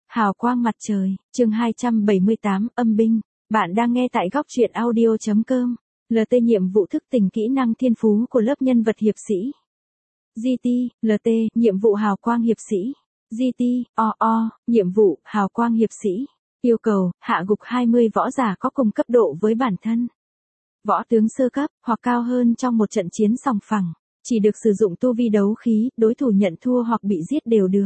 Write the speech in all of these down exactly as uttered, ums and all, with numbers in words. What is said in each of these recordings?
Hào quang mặt trời, chương hai trăm bảy mươi tám, âm binh. Bạn đang nghe tại góc truyện audio chấm com. lờ tê nhiệm vụ thức tỉnh kỹ năng thiên phú của lớp nhân vật hiệp sĩ. giê tê, lờ tê, nhiệm vụ hào quang hiệp sĩ. giê tê, o o, nhiệm vụ hào quang hiệp sĩ. Yêu cầu, hạ gục hai mươi võ giả có cùng cấp độ với bản thân. Võ tướng sơ cấp, hoặc cao hơn trong một trận chiến sòng phẳng. Chỉ được sử dụng tu vi đấu khí, đối thủ nhận thua hoặc bị giết đều được.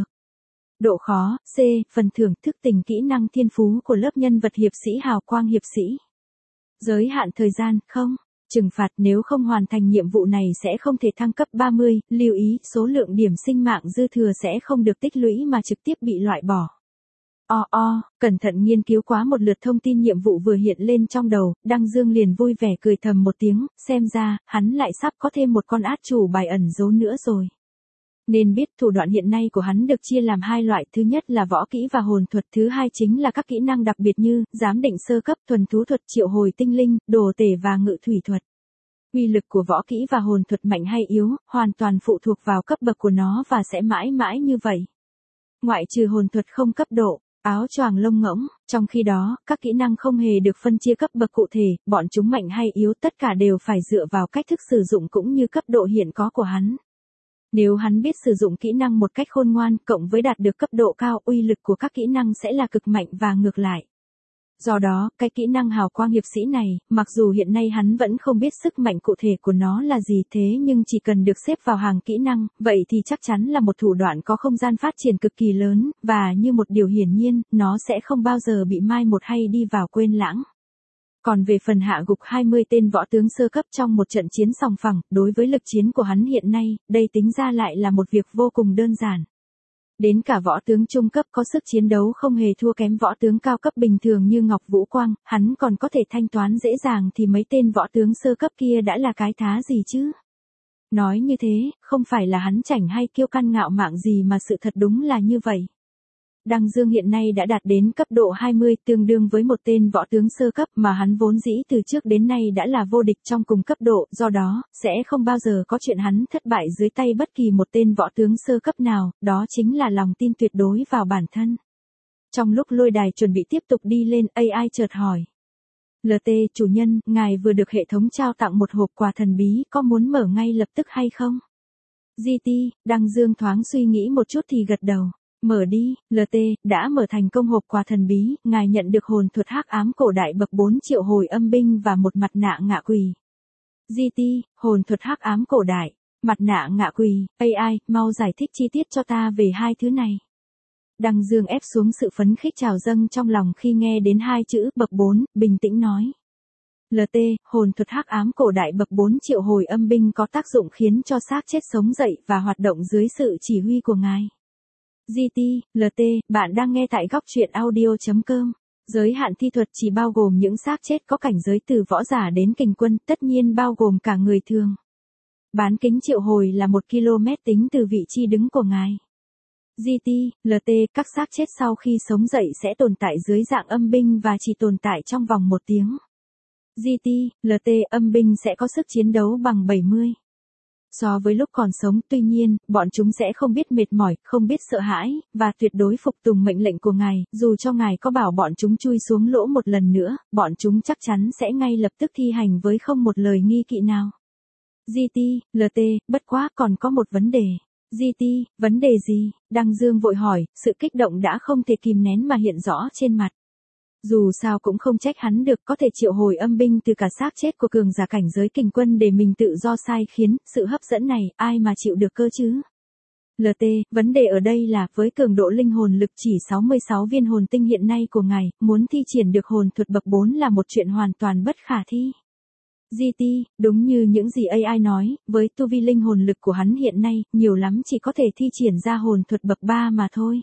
Độ khó, C, phần thưởng thức tỉnh kỹ năng thiên phú của lớp nhân vật hiệp sĩ hào quang hiệp sĩ. Giới hạn thời gian, không. Trừng phạt nếu không hoàn thành nhiệm vụ này sẽ không thể thăng cấp ba mươi, lưu ý, số lượng điểm sinh mạng dư thừa sẽ không được tích lũy mà trực tiếp bị loại bỏ. O o, cẩn thận nghiên cứu quá một lượt thông tin nhiệm vụ vừa hiện lên trong đầu, Đăng Dương liền vui vẻ cười thầm một tiếng, xem ra, hắn lại sắp có thêm một con át chủ bài ẩn giấu nữa rồi. Nên biết thủ đoạn hiện nay của hắn được chia làm hai loại, thứ nhất là võ kỹ và hồn thuật, thứ hai chính là các kỹ năng đặc biệt như giám định sơ cấp, thuần thú thuật, triệu hồi tinh linh, đồ tể và ngự thủy thuật. Uy lực của võ kỹ và hồn thuật mạnh hay yếu, hoàn toàn phụ thuộc vào cấp bậc của nó và sẽ mãi mãi như vậy. Ngoại trừ hồn thuật không cấp độ, áo choàng lông ngỗng, trong khi đó, các kỹ năng không hề được phân chia cấp bậc cụ thể, bọn chúng mạnh hay yếu tất cả đều phải dựa vào cách thức sử dụng cũng như cấp độ hiện có của hắn. Nếu hắn biết sử dụng kỹ năng một cách khôn ngoan, cộng với đạt được cấp độ cao, uy lực của các kỹ năng sẽ là cực mạnh và ngược lại. Do đó, cái kỹ năng hào quang hiệp sĩ này, mặc dù hiện nay hắn vẫn không biết sức mạnh cụ thể của nó là gì thế nhưng chỉ cần được xếp vào hàng kỹ năng, vậy thì chắc chắn là một thủ đoạn có không gian phát triển cực kỳ lớn, và như một điều hiển nhiên, nó sẽ không bao giờ bị mai một hay đi vào quên lãng. Còn về phần hạ gục hai mươi tên võ tướng sơ cấp trong một trận chiến sòng phẳng, đối với lực chiến của hắn hiện nay, đây tính ra lại là một việc vô cùng đơn giản. Đến cả võ tướng trung cấp có sức chiến đấu không hề thua kém võ tướng cao cấp bình thường như Ngọc Vũ Quang, hắn còn có thể thanh toán dễ dàng thì mấy tên võ tướng sơ cấp kia đã là cái thá gì chứ. Nói như thế, không phải là hắn chảnh hay kiêu căng ngạo mạn gì mà sự thật đúng là như vậy. Đăng Dương hiện nay đã đạt đến cấp độ hai mươi, tương đương với một tên võ tướng sơ cấp mà hắn vốn dĩ từ trước đến nay đã là vô địch trong cùng cấp độ, do đó, sẽ không bao giờ có chuyện hắn thất bại dưới tay bất kỳ một tên võ tướng sơ cấp nào, đó chính là lòng tin tuyệt đối vào bản thân. Trong lúc lôi đài chuẩn bị tiếp tục đi lên, a i chợt hỏi. lờ tê, chủ nhân, ngài vừa được hệ thống trao tặng một hộp quà thần bí, có muốn mở ngay lập tức hay không? giê tê, Đăng Dương thoáng suy nghĩ một chút thì gật đầu. Mở đi, lờ tê, đã mở thành công hộp quà thần bí, ngài nhận được hồn thuật hắc ám cổ đại bậc bốn triệu hồi âm binh và một mặt nạ ngạ quỷ. giê tê, hồn thuật hắc ám cổ đại, mặt nạ ngạ quỷ, a i, mau giải thích chi tiết cho ta về hai thứ này. Đăng Dương ép xuống sự phấn khích trào dâng trong lòng khi nghe đến hai chữ bậc bốn, bình tĩnh nói. lờ tê, hồn thuật hắc ám cổ đại bậc bốn triệu hồi âm binh có tác dụng khiến cho xác chết sống dậy và hoạt động dưới sự chỉ huy của ngài. giê tê, lờ tê, bạn đang nghe tại góc truyện audio chấm com. Giới hạn thi thuật chỉ bao gồm những xác chết có cảnh giới từ võ giả đến kình quân, tất nhiên bao gồm cả người thường. Bán kính triệu hồi là một ki lô mét tính từ vị trí đứng của ngài. giê tê, lờ tê, các xác chết sau khi sống dậy sẽ tồn tại dưới dạng âm binh và chỉ tồn tại trong vòng một tiếng. giê tê, lờ tê, âm binh sẽ có sức chiến đấu bằng bảy mươi. So với lúc còn sống, tuy nhiên, bọn chúng sẽ không biết mệt mỏi, không biết sợ hãi, và tuyệt đối phục tùng mệnh lệnh của ngài, dù cho ngài có bảo bọn chúng chui xuống lỗ một lần nữa, bọn chúng chắc chắn sẽ ngay lập tức thi hành với không một lời nghi kỵ nào. giê tê, lờ tê, bất quá còn có một vấn đề. giê tê, vấn đề gì? Đăng Dương vội hỏi, sự kích động đã không thể kìm nén mà hiện rõ trên mặt. Dù sao cũng không trách hắn được, có thể triệu hồi âm binh từ cả xác chết của cường giả cảnh giới kình quân để mình tự do sai khiến, sự hấp dẫn này, ai mà chịu được cơ chứ? lờ tê, vấn đề ở đây là, với cường độ linh hồn lực chỉ sáu mươi sáu viên hồn tinh hiện nay của ngài, muốn thi triển được hồn thuật bậc bốn là một chuyện hoàn toàn bất khả thi. giê tê, đúng như những gì a i nói, với tu vi linh hồn lực của hắn hiện nay, nhiều lắm chỉ có thể thi triển ra hồn thuật bậc ba mà thôi.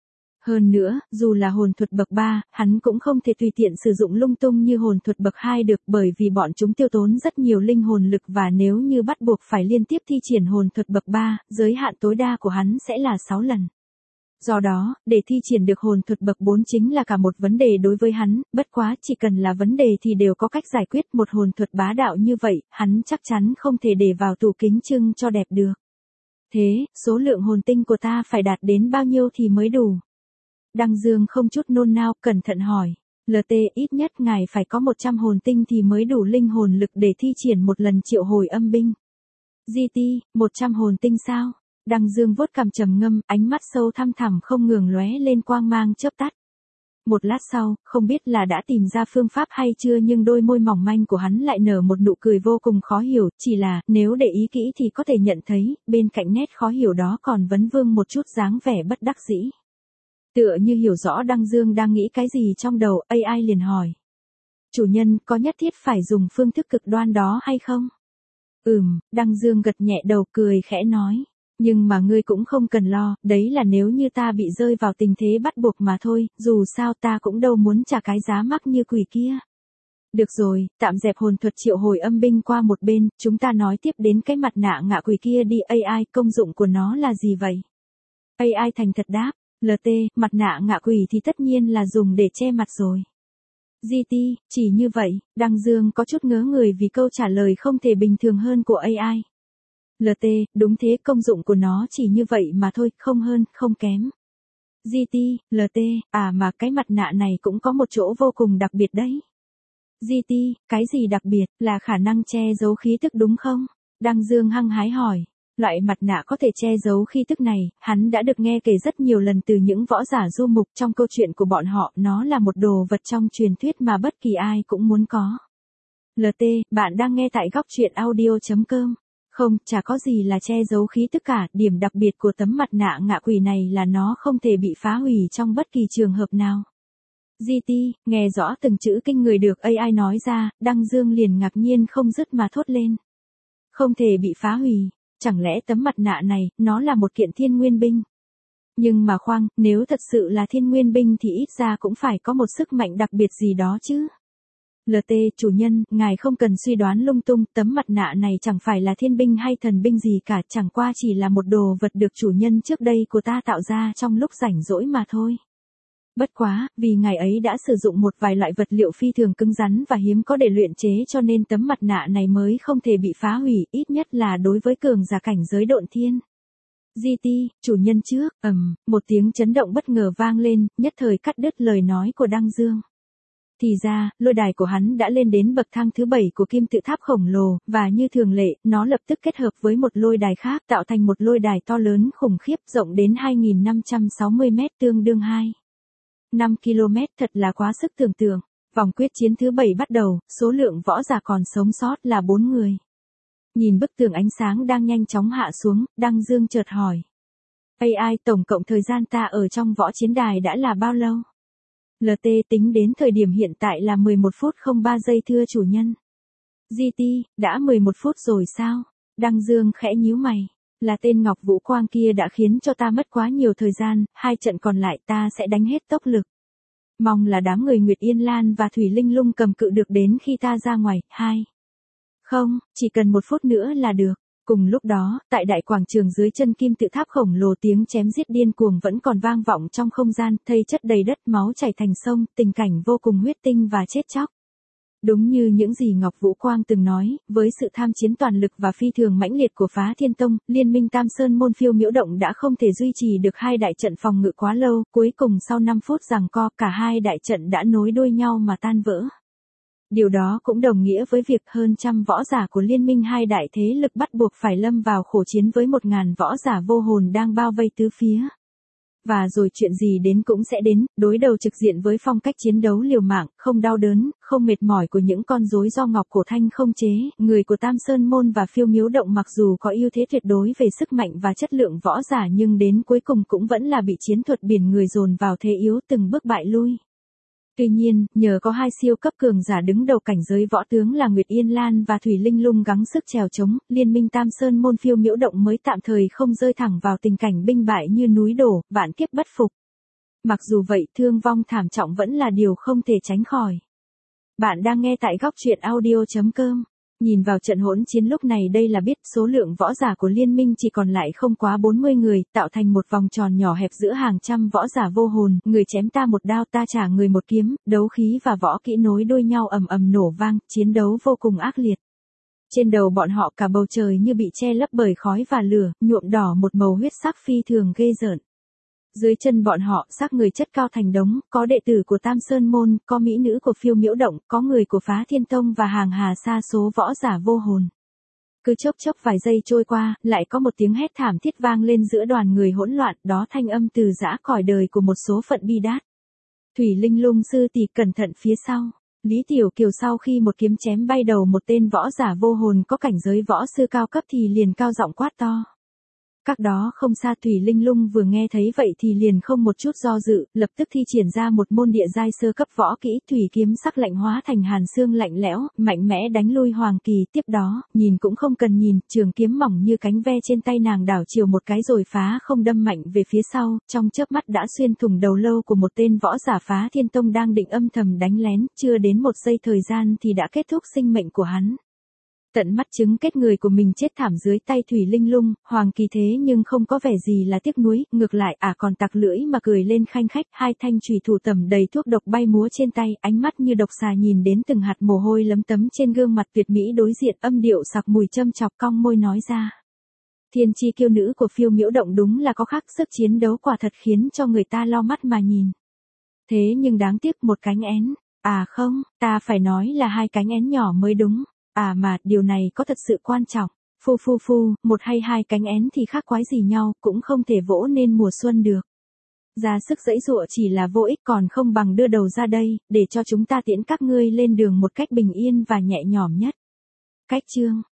Hơn nữa, dù là hồn thuật bậc ba, hắn cũng không thể tùy tiện sử dụng lung tung như hồn thuật bậc hai được bởi vì bọn chúng tiêu tốn rất nhiều linh hồn lực và nếu như bắt buộc phải liên tiếp thi triển hồn thuật bậc ba, giới hạn tối đa của hắn sẽ là sáu lần. Do đó, để thi triển được hồn thuật bậc bốn chính là cả một vấn đề đối với hắn, bất quá chỉ cần là vấn đề thì đều có cách giải quyết, một hồn thuật bá đạo như vậy, hắn chắc chắn không thể để vào tủ kính trưng cho đẹp được. Thế, số lượng hồn tinh của ta phải đạt đến bao nhiêu thì mới đủ? Đăng Dương không chút nôn nao, cẩn thận hỏi. lờ tê, ít nhất ngài phải có một trăm hồn tinh thì mới đủ linh hồn lực để thi triển một lần triệu hồi âm binh. giê tê, một trăm hồn tinh sao? Đăng Dương vuốt cằm trầm ngâm, ánh mắt sâu thăm thẳm không ngừng lóe lên quang mang chớp tắt. Một lát sau, không biết là đã tìm ra phương pháp hay chưa nhưng đôi môi mỏng manh của hắn lại nở một nụ cười vô cùng khó hiểu, chỉ là, nếu để ý kỹ thì có thể nhận thấy, bên cạnh nét khó hiểu đó còn vấn vương một chút dáng vẻ bất đắc dĩ. Tựa như hiểu rõ Đăng Dương đang nghĩ cái gì trong đầu, a i liền hỏi. Chủ nhân, có nhất thiết phải dùng phương thức cực đoan đó hay không? Ừm, Đăng Dương gật nhẹ đầu cười khẽ nói. Nhưng mà ngươi cũng không cần lo, đấy là nếu như ta bị rơi vào tình thế bắt buộc mà thôi, dù sao ta cũng đâu muốn trả cái giá mắc như quỷ kia. Được rồi, tạm dẹp hồn thuật triệu hồi âm binh qua một bên, chúng ta nói tiếp đến cái mặt nạ ngạ quỷ kia đi. a i, công dụng của nó là gì vậy? a i thành thật đáp, lờ tê, mặt nạ ngạ quỷ thì tất nhiên là dùng để che mặt rồi. giê tê, chỉ như vậy, Đăng Dương có chút ngớ người vì câu trả lời không thể bình thường hơn của a i. lờ tê, đúng thế, công dụng của nó chỉ như vậy mà thôi, không hơn, không kém. giê tê, lờ tê, à mà cái mặt nạ này cũng có một chỗ vô cùng đặc biệt đấy. giê tê, cái gì đặc biệt, là khả năng che giấu khí tức đúng không? Đăng Dương hăng hái hỏi. Loại mặt nạ có thể che giấu khí tức này, hắn đã được nghe kể rất nhiều lần từ những võ giả du mục trong câu chuyện của bọn họ, nó là một đồ vật trong truyền thuyết mà bất kỳ ai cũng muốn có. lờ tê, bạn đang nghe tại góc truyện audio chấm com. Không, chả có gì là che giấu khí tức cả, điểm đặc biệt của tấm mặt nạ ngạ quỷ này là nó không thể bị phá hủy trong bất kỳ trường hợp nào. giê tê, nghe rõ từng chữ kinh người được a i nói ra, Đăng Dương liền ngạc nhiên không dứt mà thốt lên. Không thể bị phá hủy, chẳng lẽ tấm mặt nạ này, nó là một kiện thiên nguyên binh? Nhưng mà khoan, nếu thật sự là thiên nguyên binh thì ít ra cũng phải có một sức mạnh đặc biệt gì đó chứ. lờ tê, chủ nhân, ngài không cần suy đoán lung tung, tấm mặt nạ này chẳng phải là thiên binh hay thần binh gì cả, chẳng qua chỉ là một đồ vật được chủ nhân trước đây của ta tạo ra trong lúc rảnh rỗi mà thôi. Bất quá, vì ngài ấy đã sử dụng một vài loại vật liệu phi thường cứng rắn và hiếm có để luyện chế cho nên tấm mặt nạ này mới không thể bị phá hủy, ít nhất là đối với cường giả cảnh giới độn thiên. giê tê, chủ nhân trước, ầm, một tiếng chấn động bất ngờ vang lên, nhất thời cắt đứt lời nói của Đăng Dương. Thì ra, lôi đài của hắn đã lên đến bậc thang thứ bảy của kim tự tháp khổng lồ, và như thường lệ, nó lập tức kết hợp với một lôi đài khác tạo thành một lôi đài to lớn khủng khiếp rộng đến hai nghìn năm trăm sáu mươi mét tương đương hai phẩy năm ki lô mét, thật là quá sức tưởng tượng. Vòng quyết chiến thứ bảy bắt đầu, số lượng võ giả còn sống sót là bốn người. Nhìn bức tường ánh sáng đang nhanh chóng hạ xuống, Đăng Dương chợt hỏi. a i, tổng cộng thời gian ta ở trong võ chiến đài đã là bao lâu? lờ tê, tính đến thời điểm hiện tại là mười một phút không ba giây thưa chủ nhân. giê tê, đã mười một phút rồi sao? Đăng Dương khẽ nhíu mày. Là tên Ngọc Vũ Quang kia đã khiến cho ta mất quá nhiều thời gian, hai trận còn lại ta sẽ đánh hết tốc lực. Mong là đám người Nguyệt Yên Lan và Thủy Linh Lung cầm cự được đến khi ta ra ngoài. Hai. Không, chỉ cần một phút nữa là được. Cùng lúc đó, tại đại quảng trường dưới chân kim tự tháp khổng lồ, tiếng chém giết điên cuồng vẫn còn vang vọng trong không gian, thây chất đầy đất, máu chảy thành sông, tình cảnh vô cùng huyết tinh và chết chóc. Đúng như những gì Ngọc Vũ Quang từng nói, với sự tham chiến toàn lực và phi thường mãnh liệt của Phá Thiên Tông, Liên minh Tam Sơn Môn Phiêu Miễu Động đã không thể duy trì được hai đại trận phòng ngự quá lâu, cuối cùng sau năm phút giằng co, cả hai đại trận đã nối đuôi nhau mà tan vỡ. Điều đó cũng đồng nghĩa với việc hơn trăm võ giả của liên minh hai đại thế lực bắt buộc phải lâm vào khổ chiến với một ngàn võ giả vô hồn đang bao vây tứ phía. Và rồi chuyện gì đến cũng sẽ đến, đối đầu trực diện với phong cách chiến đấu liều mạng, không đau đớn, không mệt mỏi của những con rối do Ngọc Cổ Thanh không chế, người của Tam Sơn Môn và Phiêu Miễu Động mặc dù có ưu thế tuyệt đối về sức mạnh và chất lượng võ giả nhưng đến cuối cùng cũng vẫn là bị chiến thuật biển người dồn vào thế yếu, từng bước bại lui. Tuy nhiên, nhờ có hai siêu cấp cường giả đứng đầu cảnh giới võ tướng là Nguyệt Yên Lan và Thủy Linh Lung gắng sức trèo chống, Liên minh Tam Sơn Môn Phiêu Miễu Động mới tạm thời không rơi thẳng vào tình cảnh binh bại như núi đổ, vạn kiếp bất phục. Mặc dù vậy, thương vong thảm trọng vẫn là điều không thể tránh khỏi. Bạn đang nghe tại góc truyện audio chấm com. Nhìn vào trận hỗn chiến lúc này đây là biết số lượng võ giả của liên minh chỉ còn lại không quá bốn mươi người, tạo thành một vòng tròn nhỏ hẹp giữa hàng trăm võ giả vô hồn, người chém ta một đao ta trả người một kiếm, đấu khí và võ kỹ nối đuôi nhau ầm ầm nổ vang, chiến đấu vô cùng ác liệt. Trên đầu bọn họ cả bầu trời như bị che lấp bởi khói và lửa, nhuộm đỏ một màu huyết sắc phi thường ghê rợn. Dưới chân bọn họ, xác người chất cao thành đống, có đệ tử của Tam Sơn Môn, có mỹ nữ của Phiêu Miễu Động, có người của Phá Thiên Tông và hàng hà sa số võ giả vô hồn. Cứ chốc chốc vài giây trôi qua, lại có một tiếng hét thảm thiết vang lên giữa đoàn người hỗn loạn, đó thanh âm từ giã cõi đời của một số phận bi đát. Thủy Linh Lung sư tỷ cẩn thận phía sau. Lý Tiểu Kiều sau khi một kiếm chém bay đầu một tên võ giả vô hồn có cảnh giới võ sư cao cấp thì liền cao giọng quát to. Các đó không xa Thủy Linh Lung vừa nghe thấy vậy thì liền không một chút do dự, lập tức thi triển ra một môn địa giai sơ cấp võ kỹ thủy kiếm sắc lạnh hóa thành hàn xương lạnh lẽo, mạnh mẽ đánh lui Hoàng Kỳ. Tiếp đó, nhìn cũng không cần nhìn, trường kiếm mỏng như cánh ve trên tay nàng đảo chiều một cái rồi phá không đâm mạnh về phía sau, trong chớp mắt đã xuyên thủng đầu lâu của một tên võ giả Phá Thiên Tông đang định âm thầm đánh lén, chưa đến một giây thời gian thì đã kết thúc sinh mệnh của hắn. Tận mắt chứng kết người của mình chết thảm dưới tay Thủy Linh Lung, Hoàng Kỳ thế nhưng không có vẻ gì là tiếc nuối, ngược lại à còn tặc lưỡi mà cười lên khanh khách, hai thanh chùy thủ tẩm đầy thuốc độc bay múa trên tay, ánh mắt như độc xà nhìn đến từng hạt mồ hôi lấm tấm trên gương mặt tuyệt mỹ đối diện, âm điệu sặc mùi châm chọc cong môi nói ra. Thiên chi kiêu nữ của Phiêu Miễu Động đúng là có khác, sức chiến đấu quả thật khiến cho người ta lo mắt mà nhìn. Thế nhưng đáng tiếc một cánh én, à không, ta phải nói là hai cánh én nhỏ mới đúng. À mà, điều này có thật sự quan trọng. Phu phu phu, một hay hai cánh én thì khác quái gì nhau, cũng không thể vỗ nên mùa xuân được. Ra sức giãy giụa chỉ là vô ích, còn không bằng đưa đầu ra đây, để cho chúng ta tiễn các ngươi lên đường một cách bình yên và nhẹ nhõm nhất. Cách chương